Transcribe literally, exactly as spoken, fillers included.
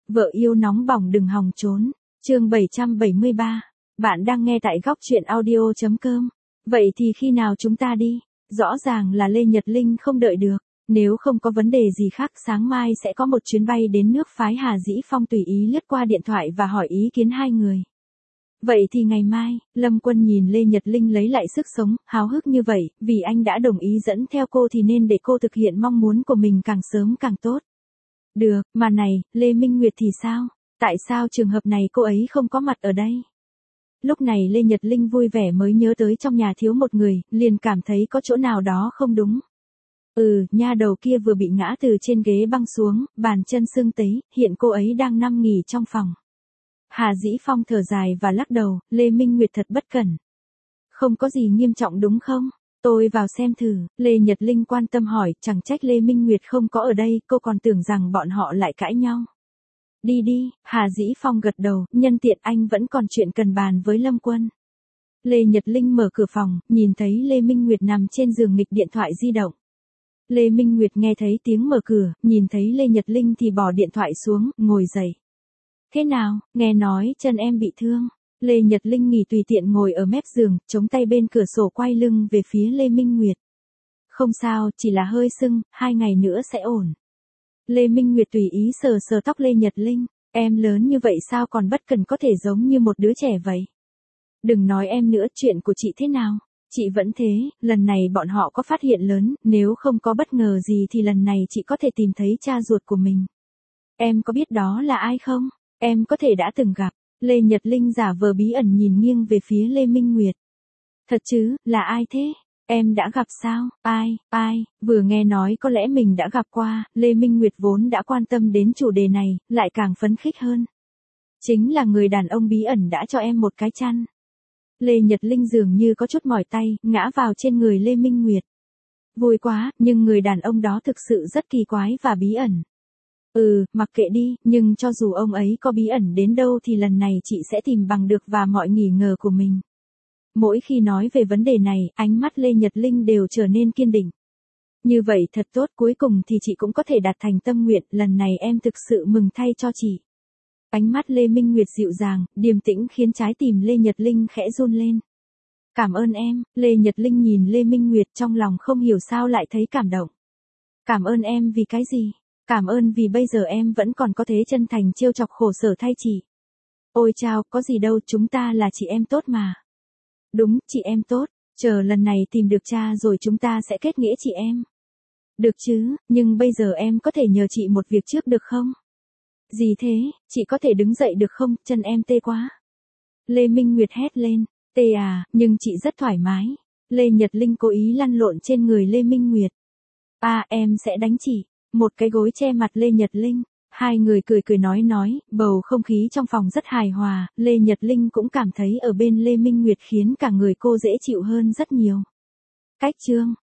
Vợ yêu nóng bỏng đừng hòng trốn. Chương bảy trăm bảy mươi ba. Bạn đang nghe tại góc truyện audio chấm com. Vậy thì khi nào chúng ta đi? Rõ ràng là Lê Nhật Linh không đợi được. Nếu không có vấn đề gì khác sáng mai sẽ có một chuyến bay đến nước phái Hà Dĩ Phong tùy ý lướt qua điện thoại và hỏi ý kiến hai người. Vậy thì ngày mai, Lâm Quân nhìn Lê Nhật Linh lấy lại sức sống, háo hức như vậy, vì anh đã đồng ý dẫn theo cô thì nên để cô thực hiện mong muốn của mình càng sớm càng tốt. Được, mà này, Lê Minh Nguyệt thì sao? Tại sao trường hợp này cô ấy không có mặt ở đây? Lúc này Lê Nhật Linh vui vẻ mới nhớ tới trong nhà thiếu một người, liền cảm thấy có chỗ nào đó không đúng. Ừ, nha đầu kia vừa bị ngã từ trên ghế băng xuống, bàn chân sưng tấy, hiện cô ấy đang nằm nghỉ trong phòng. Hà Dĩ Phong thở dài và lắc đầu, Lê Minh Nguyệt thật bất cẩn. Không có gì nghiêm trọng đúng không? Tôi vào xem thử, Lê Nhật Linh quan tâm hỏi, chẳng trách Lê Minh Nguyệt không có ở đây, cô còn tưởng rằng bọn họ lại cãi nhau. Đi đi, Hà Dĩ Phong gật đầu, nhân tiện anh vẫn còn chuyện cần bàn với Lâm Quân. Lê Nhật Linh mở cửa phòng, nhìn thấy Lê Minh Nguyệt nằm trên giường nghịch điện thoại di động. Lê Minh Nguyệt nghe thấy tiếng mở cửa, nhìn thấy Lê Nhật Linh thì bỏ điện thoại xuống, ngồi dậy. Thế nào, nghe nói chân em bị thương. Lê Nhật Linh nghỉ tùy tiện ngồi ở mép giường, chống tay bên cửa sổ quay lưng về phía Lê Minh Nguyệt. Không sao, chỉ là hơi sưng, hai ngày nữa sẽ ổn. Lê Minh Nguyệt tùy ý sờ sờ tóc Lê Nhật Linh, em lớn như vậy sao còn bất cần có thể giống như một đứa trẻ vậy. Đừng nói em nữa, chuyện của chị thế nào? Chị vẫn thế, lần này bọn họ có phát hiện lớn, nếu không có bất ngờ gì thì lần này chị có thể tìm thấy cha ruột của mình. Em có biết đó là ai không? Em có thể đã từng gặp. Lê Nhật Linh giả vờ bí ẩn nhìn nghiêng về phía Lê Minh Nguyệt. Thật chứ, là ai thế? Em đã gặp sao? Ai, ai, vừa nghe nói có lẽ mình đã gặp qua, Lê Minh Nguyệt vốn đã quan tâm đến chủ đề này, lại càng phấn khích hơn. Chính là người đàn ông bí ẩn đã cho em một cái chăn. Lê Nhật Linh dường như có chút mỏi tay, ngã vào trên người Lê Minh Nguyệt. Vui quá, nhưng người đàn ông đó thực sự rất kỳ quái và bí ẩn. Ừ, mặc kệ đi, nhưng cho dù ông ấy có bí ẩn đến đâu thì lần này chị sẽ tìm bằng được và mọi nghi ngờ của mình. Mỗi khi nói về vấn đề này, ánh mắt Lê Nhật Linh đều trở nên kiên định. Như vậy thật tốt, cuối cùng thì chị cũng có thể đạt thành tâm nguyện, lần này em thực sự mừng thay cho chị. Ánh mắt Lê Minh Nguyệt dịu dàng, điềm tĩnh khiến trái tim Lê Nhật Linh khẽ run lên. Cảm ơn em, Lê Nhật Linh nhìn Lê Minh Nguyệt trong lòng không hiểu sao lại thấy cảm động. Cảm ơn em vì cái gì? Cảm ơn vì bây giờ em vẫn còn có thế chân thành trêu chọc khổ sở thay chị. Ôi chao, có gì đâu, chúng ta là chị em tốt mà. Đúng, chị em tốt, chờ lần này tìm được cha rồi chúng ta sẽ kết nghĩa chị em. Được chứ, nhưng bây giờ em có thể nhờ chị một việc trước được không? Gì thế, chị có thể đứng dậy được không, chân em tê quá. Lê Minh Nguyệt hét lên, tê à, nhưng chị rất thoải mái. Lê Nhật Linh cố ý lăn lộn trên người Lê Minh Nguyệt. À, em sẽ đánh chị. Một cái gối che mặt Lê Nhật Linh. Hai người cười cười nói nói, bầu không khí trong phòng rất hài hòa, Lê Nhật Linh cũng cảm thấy ở bên Lê Minh Nguyệt khiến cả người cô dễ chịu hơn rất nhiều. Cách chương